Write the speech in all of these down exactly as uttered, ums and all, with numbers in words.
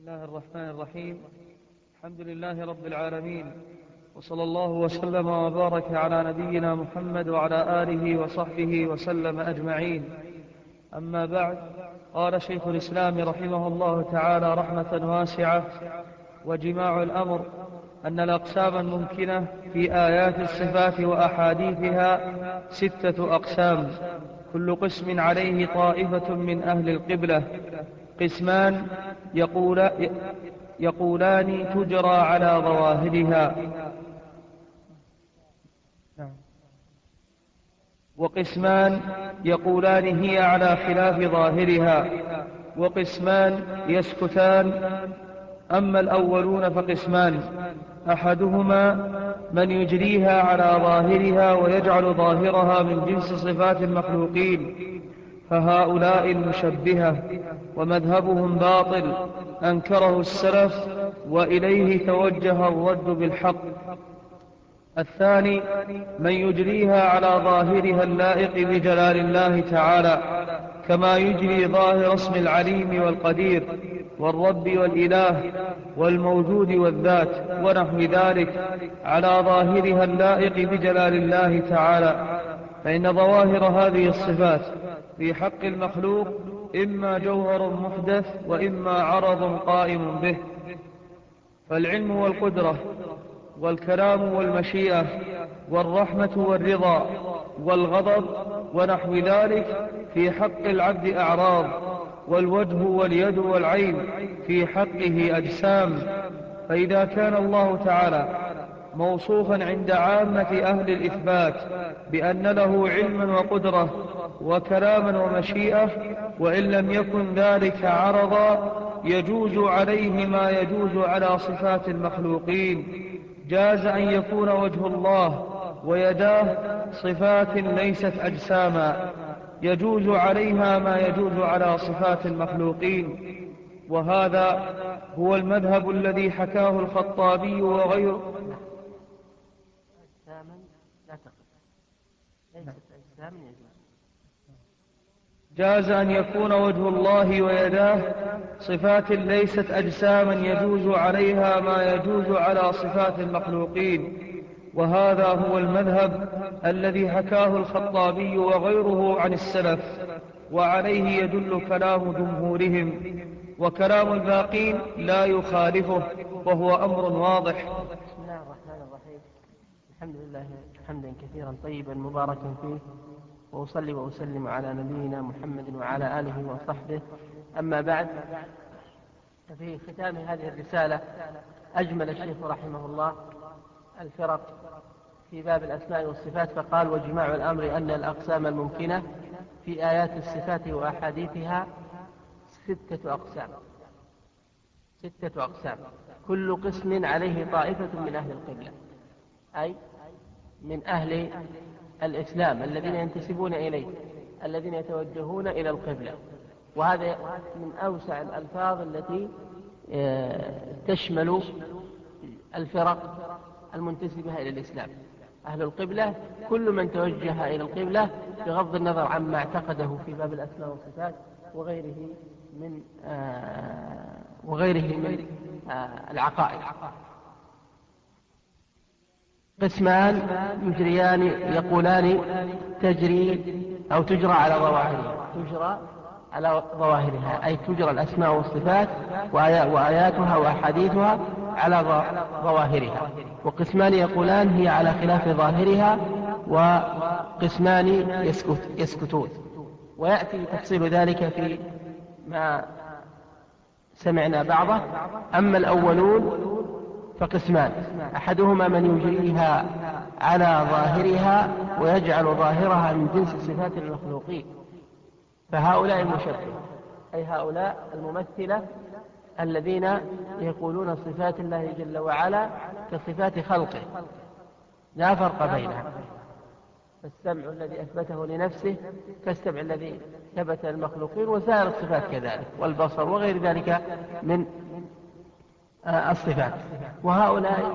الله الرحمن الرحيم. الحمد لله رب العالمين، وصلى الله وسلم وبارك على نبينا محمد وعلى آله وصحبه وسلم أجمعين. أما بعد، قال شيخ الإسلام رحمه الله تعالى رحمة واسعة: وجماع الأمر أن الأقسام الممكنة في آيات الصفات وأحاديثها ستة أقسام، كل قسم عليه طائفة من أهل القبلة. قسمان يقول يقولان تجرى على ظواهرها، وقسمان يقولان هي على خلاف ظاهرها، وقسمان يسكتان. أما الأولون فقسمان: أحدهما من يجريها على ظاهرها ويجعل ظاهرها من جنس صفات المخلوقين، فهؤلاء المشبهة، ومذهبهم باطل أنكره السلف، وإليه توجه الرد بالحق. الثاني من يجريها على ظاهرها اللائق بجلال الله تعالى، كما يجري ظاهر اسم العليم والقدير والرب والإله والموجود والذات ونحو ذلك على ظاهرها اللائق بجلال الله تعالى. فإن ظواهر هذه الصفات في حق المخلوق إما جوهر محدث وإما عرض قائم به. فالعلم والقدرة والكلام والمشيئة والرحمة والرضا والغضب ونحو ذلك في حق العبد أعراض، والوجه واليد والعين في حقه أجسام. فإذا كان الله تعالى موصوفا عند عامة أهل الإثبات بأن له علما وقدرة وكلاما ومشيئة، وإن لم يكن ذلك عرضا يجوز عليه ما يجوز على صفات المخلوقين. جاز أن يكون وجه الله ويداه صفات ليست أجساما، يجوز عليها ما يجوز على صفات المخلوقين. وهذا هو المذهب الذي حكاه الخطابي وغيره. جاز أن يكون وجه الله ويداه صفات ليست أجساما، يجوز عليها ما يجوز على صفات المخلوقين. وهذا هو المذهب الذي حكاه الخطابي وغيره عن السلف، وعليه يدل كلام جمهورهم، وكلام الباقين لا يخالفه، وهو أمر واضح. بسم الله الرحمن الرحيم. الحمد لله حمدا كثيرا طيبا مباركا فيه، وأصلي وأسلم على نبينا محمد وعلى آله وصحبه. أما بعد، ففي ختام هذه الرسالة أجمل الشيخ رحمه الله الفرق في باب الأسماء والصفات، فقال: وجماع الأمر أن الأقسام الممكنة في آيات الصفات وأحاديثها ستة أقسام ستة أقسام كل قسم عليه طائفة من أهل القبلة، أي من أهل الإسلام الذين ينتسبون إليه، الذين يتوجهون إلى القبلة. وهذا من أوسع الألفاظ التي تشمل الفرق المنتسبة إلى الإسلام. أهل القبلة كل من توجه إلى القبلة بغض النظر عما اعتقده في باب الأسماء والصفات وغيره من آه وغيره من آه العقائد. قسمان يجريان يقولان تجري أو تجرى على ظواهرها تجرى على ظواهرها أي تجرى الأسماء والصفات وآياتها وأحاديثها على ظواهرها. وقسمان يقولان هي على خلاف ظاهرها، وقسمان يسكت يسكتون. ويأتي تفصيل ذلك في ما سمعنا بعضه. أما الأولون فقسمان: أحدهما من يجريها على ظاهرها ويجعل ظاهرها من جنس صفات المخلوقين، فهؤلاء المشبهة، أي هؤلاء الممثلة الذين يقولون صفات الله جل وعلا كصفات خلقه لا فرق بينها. السمع الذي أثبته لنفسه كالسمع الذي ثبت للمخلوقين، وسائر الصفات كذلك، والبصر وغير ذلك من الصفات. وهؤلاء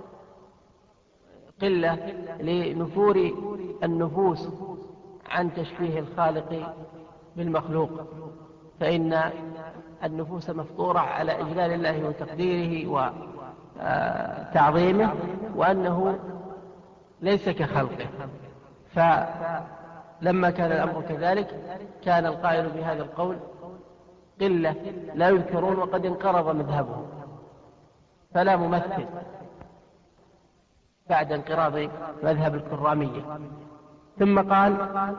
قلة لنفور النفوس عن تشبيه الخالق بالمخلوق، فإن النفوس مفطورة على إجلال الله وتقديره وتعظيمه، وأنه ليس كخلقه. فلما كان الأمر كذلك كان القائل بهذا القول قلة لا يذكرون وقد انقرض مذهبهم، فلا ممثل بعد انقراض مذهب الكرامية. ثم قال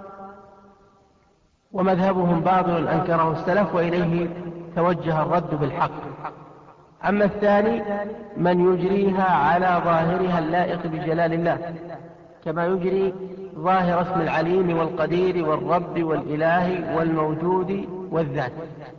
ومذهبهم باطل أنكره السلف وإليه توجه الرد بالحق. أما الثاني من يجريها على ظاهرها اللائق بجلال الله، كما يجري ظاهر اسم العليم والقدير والرب والإله والموجود والذات.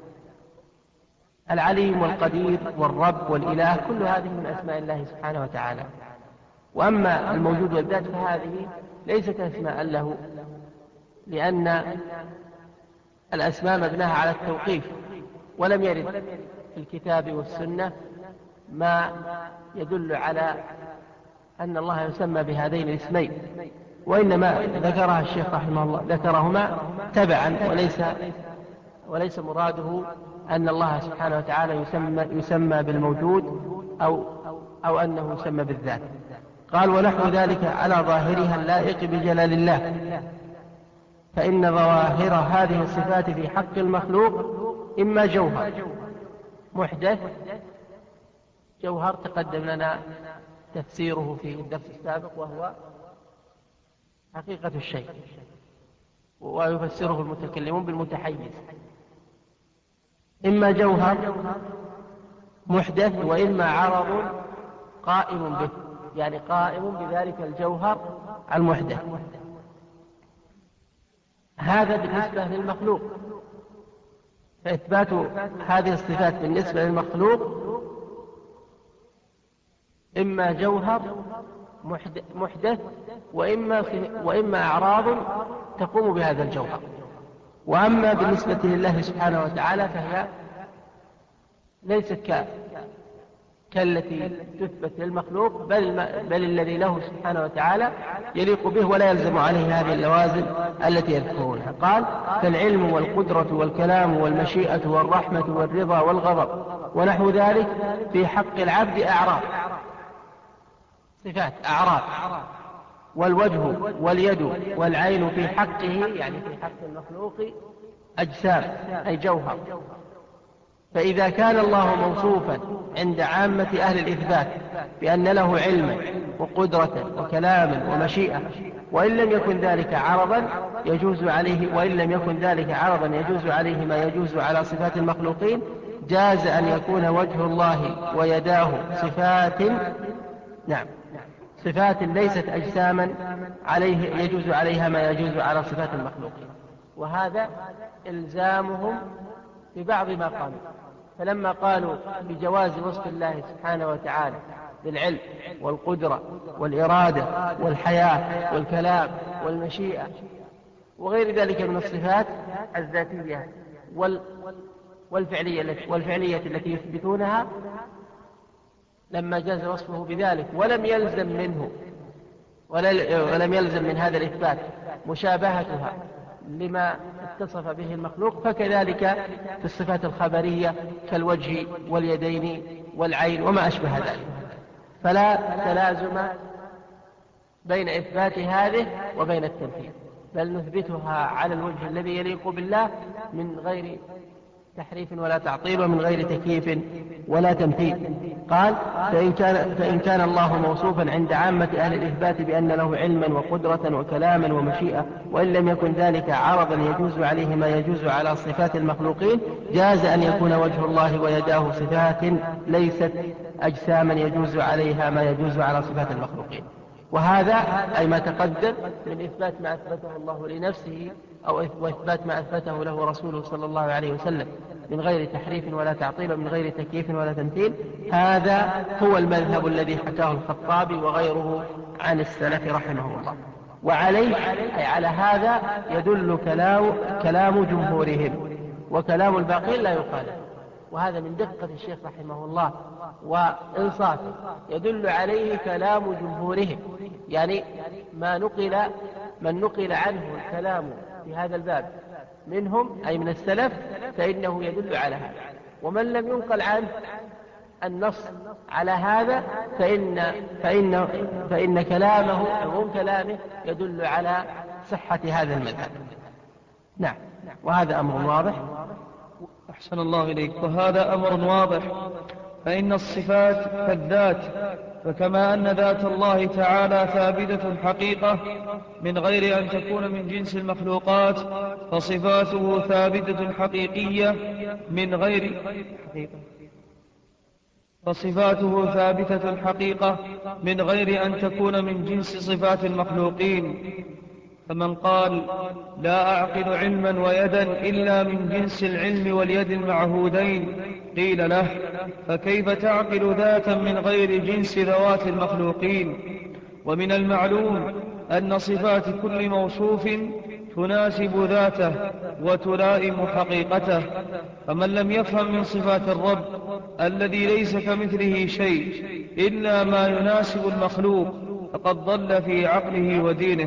العليم والقدير والرب والإله كل هذه من أسماء الله سبحانه وتعالى. وأما الموجود والذات فهذه ليست أسماء له، لأن الأسماء مبناها على التوقيف، ولم يرد في الكتاب والسنة ما يدل على أن الله يسمى بهذين الاسمين، وإنما ذكرها الشيخ رحمه الله ذكرهما تبعا، وليس وليس مراده أن الله سبحانه وتعالى يسمى, يسمى بالموجود أو, أو أنه يسمى بالذات. قال ونحو ذلك على ظاهرها اللائق بجلال الله، فإن ظواهر هذه الصفات في حق المخلوق إما جوهر محدث، جوهر تقدم لنا تفسيره في الدرس السابق وهو حقيقة الشيء، ويفسره المتكلمون بالمتحيز. إما جوهر محدث وإما عرض قائم به، يعني قائم بذلك الجوهر المحدث. هذا بالنسبة للمخلوق، فإثبات هذه الصفات بالنسبة للمخلوق إما جوهر محدث وإما, وإما أعراض تقوم بهذا الجوهر. وأما بالنسبة لله سبحانه وتعالى فهي ليست كالتي تثبت للمخلوق، بل, بل الذي له سبحانه وتعالى يليق به ولا يلزم عليه هذه اللوازم التي يذكرونها. قال فالعلم والقدرة والكلام والمشيئة والرحمة والرضا والغضب ونحو ذلك في حق العبد أعراض، صفات أعراض. والوجه واليد والعين في حقه، يعني في حق المخلوق، أجسام أي جوهر. فإذا كان الله موصوفا عند عامة أهل الإثبات بأن له علما وقدرة وكلاما ومشيئة، وإن لم يكن ذلك عرضا يجوز عليه وإن لم يكن ذلك عرضا يجوز عليه ما يجوز على صفات المخلوقين، جاز أن يكون وجه الله ويداه صفات نعم صفات ليست أجساما عليه يجوز عليها ما يجوز على صفات المخلوقين. وهذا إلزامهم ببعض ما قالوا. فلما قالوا بجواز وصف الله سبحانه وتعالى بالعلم والقدرة والإرادة والحياة والكلام والمشيئة وغير ذلك من الصفات الذاتية والفعلية, والفعلية التي يثبتونها، لما جاز وصفه بذلك ولم يلزم منه ولم يلزم من هذا الإثبات مشابهتها لما اتصف به المخلوق، فكذلك في الصفات الخبرية كالوجه واليدين والعين وما أشبه ذلك. فلا تلازم بين إثبات هذه وبين التنفيذ، بل نثبتها على الوجه الذي يليق بالله من غير تحريف ولا تعطيل ومن غير تكييف ولا تمثيل. قال فإن كان, فإن كان الله موصوفا عند عامة أهل الإثبات بأن له علما وقدرة وكلاما ومشيئة، وإن لم يكن ذلك عرضا يجوز عليه ما يجوز على صفات المخلوقين، جاز أن يكون وجه الله ويداه صفات ليست أجساما يجوز عليها ما يجوز على صفات المخلوقين. وهذا أي ما تقدم من إثبات ما أثبته الله لنفسه أو إثبات ما أثبته له رسوله صلى الله عليه وسلم من غير تحريف ولا تعطيل ومن غير تكييف ولا تمثيل. هذا هو المذهب الذي حكاه الخطابي وغيره عن السلف رحمه الله. وعليه أي على هذا يدل كلام, كلام جمهورهم، وكلام الباقين لا يخالف. وهذا من دقة الشيخ رحمه الله وإنصافه، يدل عليه كلام جمهورهم، يعني ما نقل من نقل عنه الكلام في هذا الباب منهم أي من السلف فإنه يدل على هذا، ومن لم ينقل عنه النص على هذا فإن, فإن, فإن كلامه عموم كلامه يدل على صحة هذا المذهب. نعم، وهذا أمر واضح. أحسن الله إليك. وهذا أمر واضح، فإن الصفات كالذات، فكما أن ذات الله تعالى ثابتة حقيقة من غير أن تكون من جنس المخلوقات، فصفاته ثابتة حقيقية من غير حقيقة فصفاته ثابتة حقيقة من غير أن تكون من جنس صفات المخلوقين. فمن قال لا أعقل علما ويدا إلا من جنس العلم واليد المعهودين، قيل له فكيف تعقل ذاتا من غير جنس ذوات المخلوقين؟ ومن المعلوم أن صفات كل موصوف تناسب ذاته وتلائم حقيقته، فمن لم يفهم من صفات الرب الذي ليس كمثله شيء إلا ما يناسب المخلوق فقد ضل في عقله ودينه.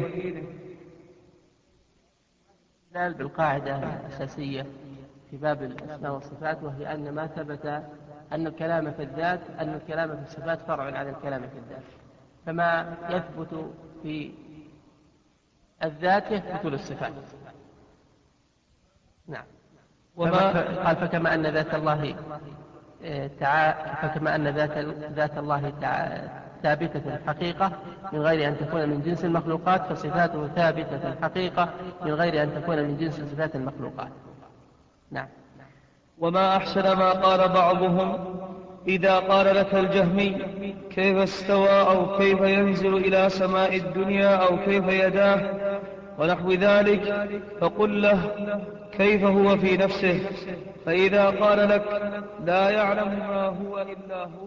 نال بالقاعدة الأساسية في باب الأسماء والصفات، وهي أن ما ثبت أن الكلام في الذات أن الكلام في الصفات فرع على الكلام في الذات، فما يثبت في الذات يثبت للصفات. نعم. وما قال فكما أن ذات الله تعالى فكما أن ذات ذات الله ثابتة الحقيقة من غير أن تكون من جنس المخلوقات، فصفاته ثابتة الحقيقة من غير أن تكون من جنس صفات المخلوقات. نعم. وما أحسن ما قال بعضهم إذا قال لك الجهمي كيف استوى أو كيف ينزل إلى سماء الدنيا أو كيف يداه ونحو ذلك، فقل له كيف هو في نفسه، فإذا قال لك لا يعلم ما هو إلا هو.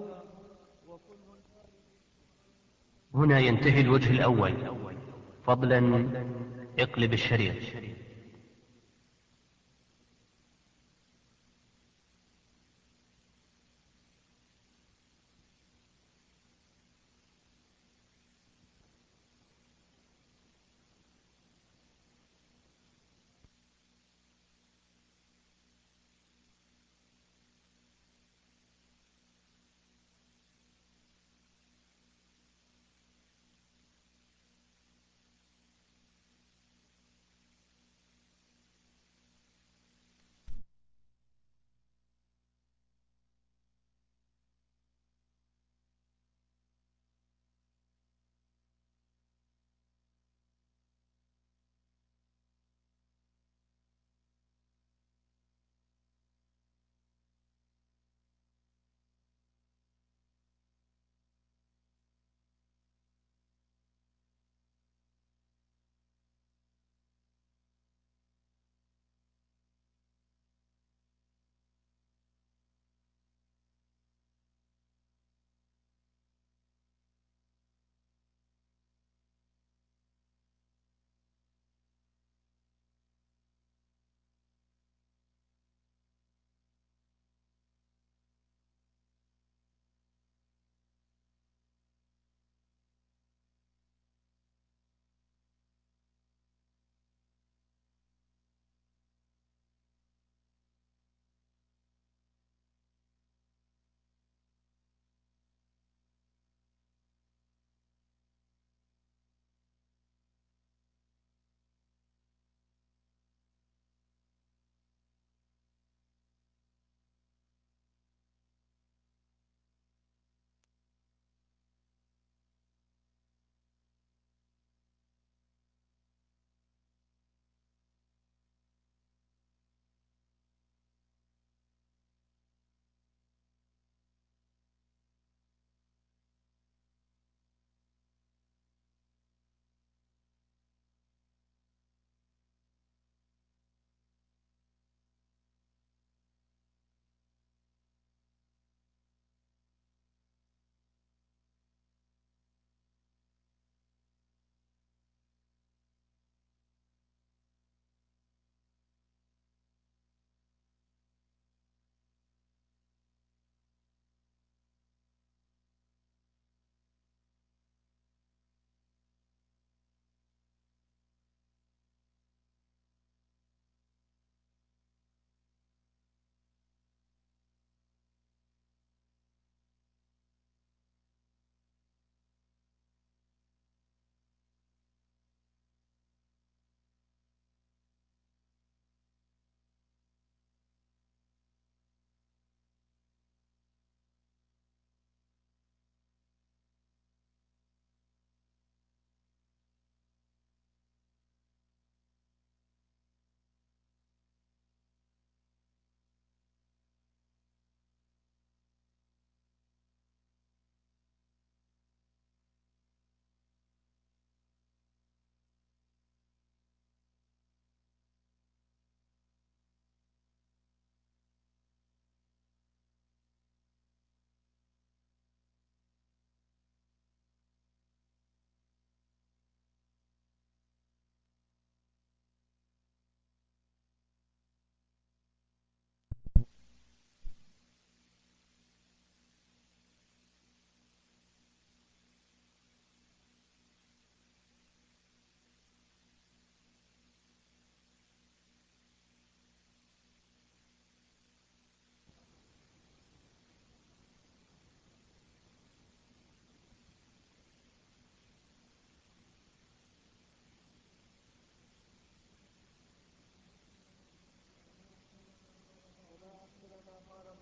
هنا ينتهي الوجه الأول. فضلا اقلب الشريط.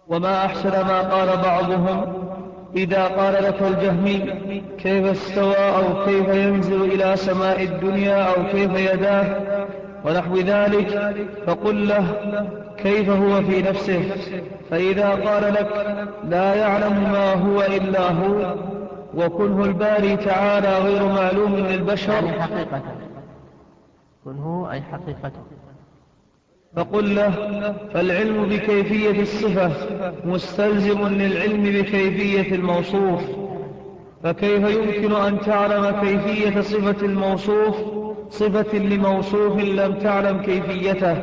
وما أحسن ما قال بعضهم إذا قال لك الجهمي كيف استوى أو كيف ينزل إلى سماء الدنيا أو كيف يداه ونحو ذلك، فقل له كيف هو في نفسه، فإذا قال لك لا يعلم ما هو إلا هو وكنه الباري تعالى غير معلوم للبشر، يعني حقيقة، كنه أي حقيقته، فقل له فالعلم بكيفية الصفة مستلزم للعلم بكيفية الموصوف، فكيف يمكن أن تعلم كيفية صفة الموصوف صفة لموصوف لم تعلم كيفيته؟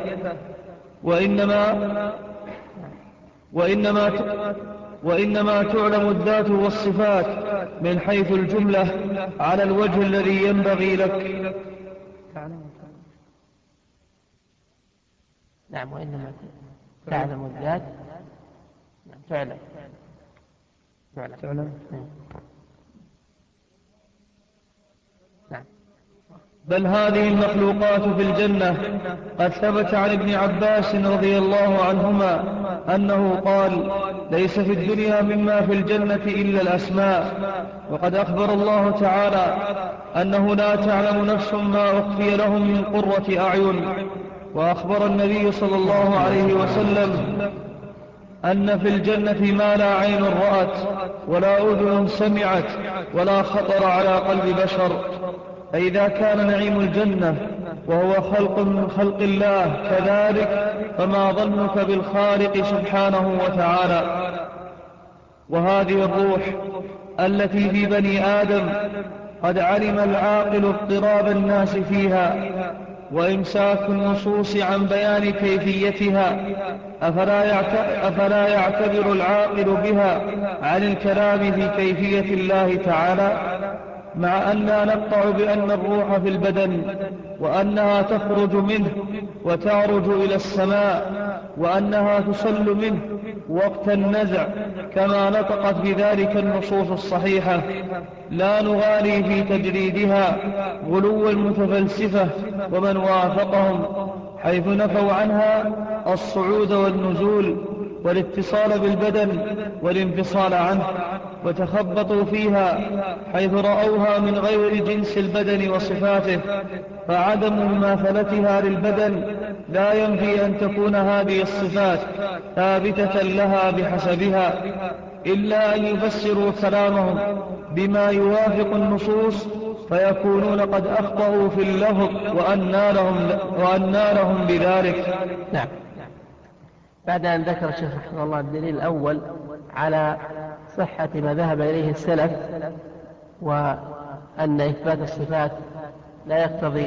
وإنما وإنما وإنما تعلم الذات والصفات من حيث الجملة على الوجه الذي ينبغي لك. نعم، وإنما تعلم الذات، نعم تعلم تعلم تعلم نعم. بل هذه المخلوقات في الجنة قد ثبت عن ابن عباس رضي الله عنهما أنه قال ليس في الدنيا مما في الجنة إلا الأسماء، وقد أخبر الله تعالى أنه لا تعلم نفس ما أخفي لهم من قرة أعين، وأخبر النبي صلى الله عليه وسلم أن في الجنة ما لا عين رأت ولا أذن سمعت ولا خطر على قلب بشر. فإذا كان نعيم الجنة وهو خلق من خلق الله كذلك، فما ظنك بالخالق سبحانه وتعالى؟ وهذه الروح التي في بني آدم قد علم العاقل اضطراب الناس فيها وإمساك النصوص عن بيان كيفيتها، أفلا يعتبر العاقل بها عن الكلام في كيفية الله تعالى، مع أننا نقطع بأن الروح في البدن وأنها تخرج منه وتعرج إلى السماء وأنها تسل منه وقت النزع كما نطقت بذلك النصوص الصحيحة، لا نغالي في تجريدها غلو المتفلسفة ومن وافقهم، حيث نفوا عنها الصعود والنزول والاتصال بالبدن والانفصال عنه، وتخبطوا فيها حيث رأوها من غير جنس البدن وصفاته، فعدم مماثلتها للبدن لا ينفي أن تكون هذه الصفات ثابتة لها بحسبها، إلا أن يفسروا كلامهم بما يوافق النصوص فيكونون قد أخطأوا في اللفظ وأنى لهم, وأنى لهم بذلك. نعم. بعد أن ذكر الشيخ رحمه الله الدليل الأول على صحة ما ذهب إليه السلف، وأن إثبات الصفات لا يقتضي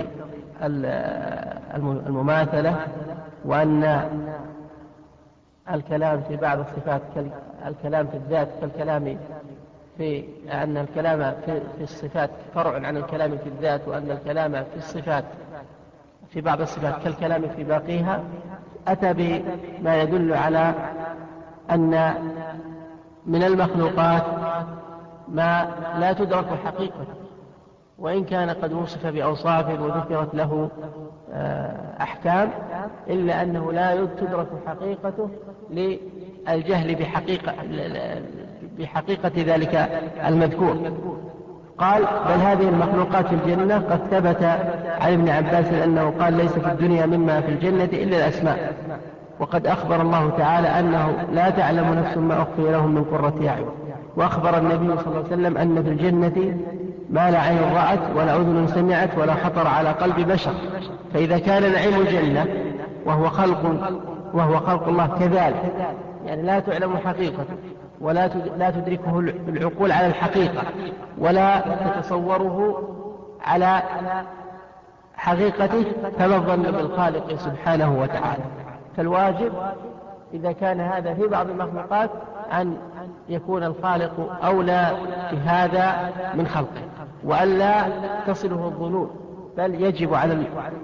المماثلة، وأن الكلام في بعض الصفات الكلام في الذات كالكلام في أن الكلام في الصفات فرع عن الكلام في الذات، وأن الكلام في الصفات في بعض الصفات كالكلام في باقيها، أتى بما يدل على أن من المخلوقات ما لا تدرك حقيقته، وإن كان قد وصف بأوصاف وذكرت له أحكام، إلا أنه لا تدرك حقيقته للجهل بحقيقة, بحقيقة ذلك المذكور. قال بل هذه المخلوقات في الجنة قد ثبت عن ابن عباس أنه قال ليس في الدنيا مما في الجنة إلا الأسماء، وقد أخبر الله تعالى أنه لا تعلم نفس ما أخفي لهم من قرة أعين، وأخبر النبي صلى الله عليه وسلم أن في الجنة ما لا عين رأت ولا أذن سمعت ولا خطر على قلب بشر. فإذا كان نعيم الجنة وهو خلق وهو خلق الله كذلك، يعني لا تعلم حقيقته ولا لا تدركه العقول على الحقيقة ولا تتصوره على حقيقته، فما الظن بالخالق سبحانه وتعالى؟ فالواجب إذا كان هذا في بعض المخلوقات أن يكون الخالق أولى بهذا من خلقه، وألا تصله الظنون، بل يجب على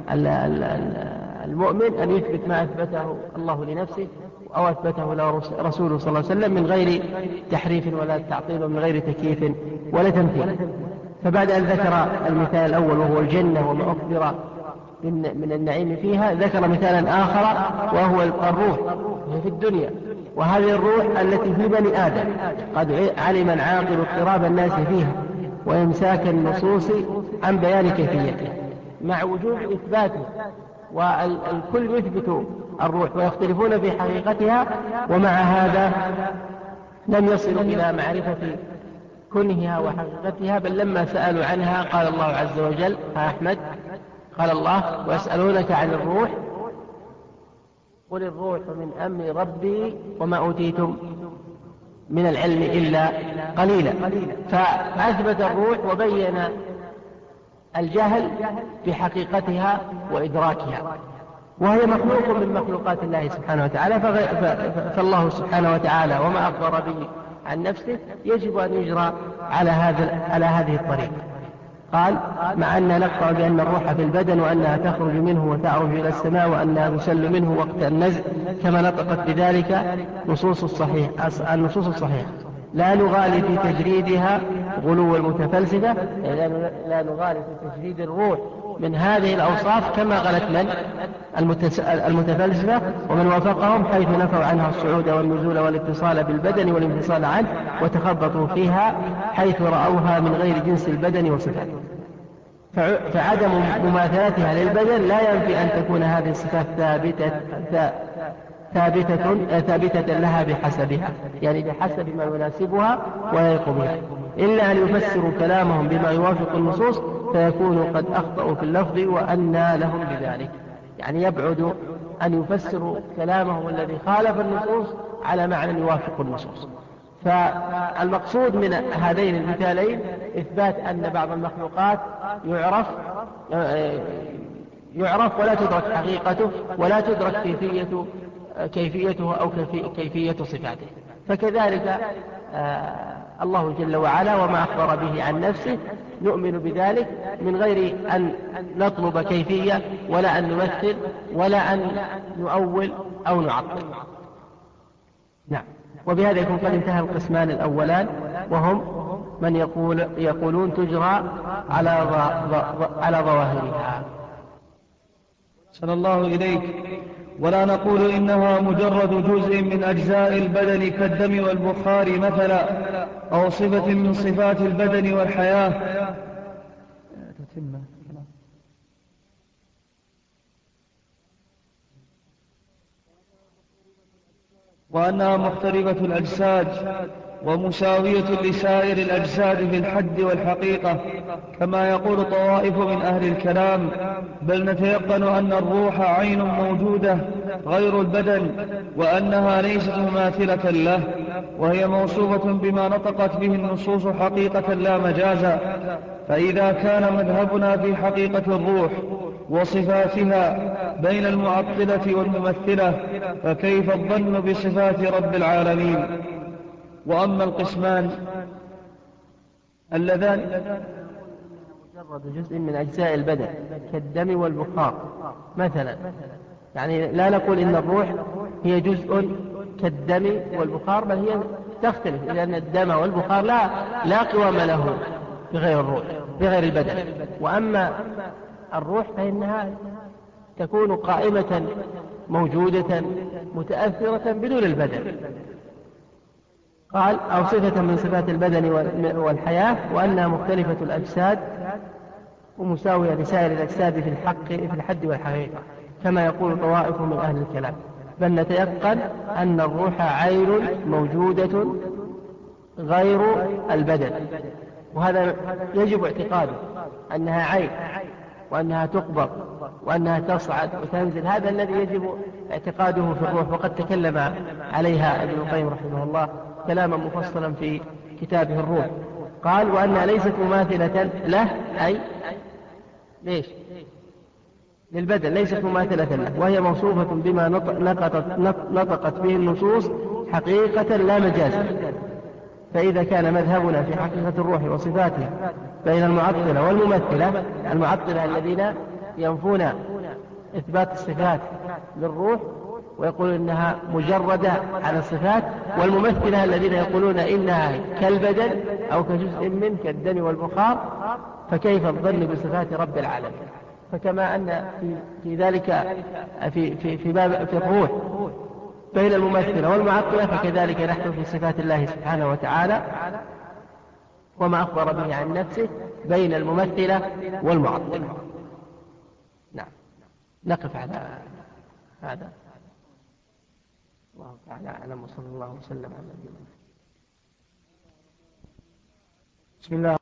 المؤمن أن يثبت ما أثبته الله لنفسه أو أثبته له رسوله صلى الله عليه وسلم من غير تحريف ولا تعطيل ومن غير تكييف ولا تمثيل. فبعد أن ذكر المثال الأول وهو الجنة وما أخبر من النعيم فيها، ذكر مثالا آخر وهو الروح في الدنيا، وهذه الروح التي في بني آدم قد علم العاقل اضطراب الناس فيها وإمساك النصوص عن بيان كيفيته مع وجوب إثباته، والكل يثبت الروح ويختلفون في حقيقتها، ومع هذا لم يصلوا إلى معرفة كنهها وحقيقتها، بل لما سألوا عنها قال الله عز وجل: ها أحمد، قال الله: ويسألونك عن الروح قل الروح من أمر ربي وما أوتيتم من العلم إلا قليلا. فأثبت الروح وبين الجهل بحقيقتها وإدراكها، وهي مخلوق من مخلوقات الله سبحانه وتعالى، فالله سبحانه وتعالى وما أخبر به عن نفسه يجب أن يجرى على هذا على هذه الطريقة. قال: مع أننا نقطع بأن الروح في البدن وأنها تخرج منه وتعرج إلى السماء وأنها تسل منه وقت النزع، كما نطقت بذلك نصوص الصحيح النصوص الصحيحة. لا نغالي في تجريدها غلو المتفلسفة، يعني لا نغالي في تجريد الروح من هذه الأوصاف كما غلت من المتفلسفة ومن وافقهم، حيث نفوا عنها الصعود والنزول والاتصال بالبدن والانفصال عنه، وتخبطوا فيها حيث رأوها من غير جنس البدن وصفاته. فعدم مماثلتها للبدن لا ينفي أن تكون هذه الصفات ثابتة ثابتة ثابتة لها بحسبها، يعني بحسب ما يناسبها ويليق بها، إلا أن يفسروا كلامهم بما يوافق النصوص فيكونوا قد أخطأوا في اللفظ وأنى لهم بذلك. يعني يبعد أن يفسروا كلامهم الذي خالف النصوص على معنى يوافق النصوص. فالمقصود من هذين المثالين إثبات أن بعض المخلوقات يعرف يعرف ولا تدرك حقيقته ولا تدرك كيفية كيفيته أو كيفية صفاته. فكذلك آه الله جل وعلا وما أخبر به عن نفسه نؤمن بذلك من غير أن نطلب كيفية ولا أن نمثل ولا أن نؤول أو نعطل. نعم. وبهذا يكون قد انتهى القسمان الأولان، وهم من يقول يقولون تجرى على على ظواهرها. صلى الله إليك. ولا نقول إنها مجرد جزء من أجزاء البدن كالدم والبخار مثلا، أو صفة من صفات البدن والحياة، وأنها مختلفة الأجساد ومساوية لسائر الأجساد في الحد والحقيقة، كما يقول طوائف من أهل الكلام، بل نتيقن أن الروح عين موجودة غير البدن، وأنها ليست مماثلة له، وهي موصوفة بما نطقت به النصوص حقيقة لا مجازا. فإذا كان مذهبنا في حقيقة الروح وصفاتها بين المعطلة والممثلة، فكيف الظن بصفات رب العالمين؟ وأما القسمان اللذان مجرد جزء من أجزاء البدن كالدم والبخار مثلا، يعني لا نقول إن الروح هي جزء كالدم والبخار، بل هي تختلف، لأن الدم والبخار لا لا قوام له بغير الروح بغير البدن. وأما الروح فإنها تكون قائمة موجودة متأثرة بدون البدن. قال: أو صفة من صفات البدن والحياة، وأنها مختلفة الأجساد ومساوية لسائر الأجساد في الحق في الحد والحقيقة، كما يقول طوائف من أهل الكلام، بل نتيقن أن الروح عين موجودة غير البدن، وهذا يجب اعتقاده أنها عين وأنها تقبض وأنها تصعد وتنزل، هذا الذي يجب اعتقاده في الروح، وقد تكلم عليها ابن القيم رحمه الله كلاما مفصلا في كتابه الروح. قال: وأنها ليست مماثلة له، أي ليش للبدن، ليست مماثلة له، وهي موصوفة بما نطقت, نطقت به النصوص حقيقة لا مجازا. فإذا كان مذهبنا في حقيقة الروح وصفاتها بين المعطلة والممثلة، المعطلة الذين ينفون إثبات الصفات للروح ويقولون إنها مجردة عن الصفات، والممثلة الذين يقولون إنها كالبدن أو كجزء منه كالدم والبخار، فكيف الظن بصفات رب العالمين؟ فكما أن في ذلك في في في باب في الروح بين الممثلة والمعطلة فكذلك نحن في صفات الله سبحانه وتعالى وما أخبر به عن نفسه بين الممثلة والمعطلة. نعم، نقف على هذا. الله تعالى أعلم، وصلى الله وسلم على نبينا. بسم الله.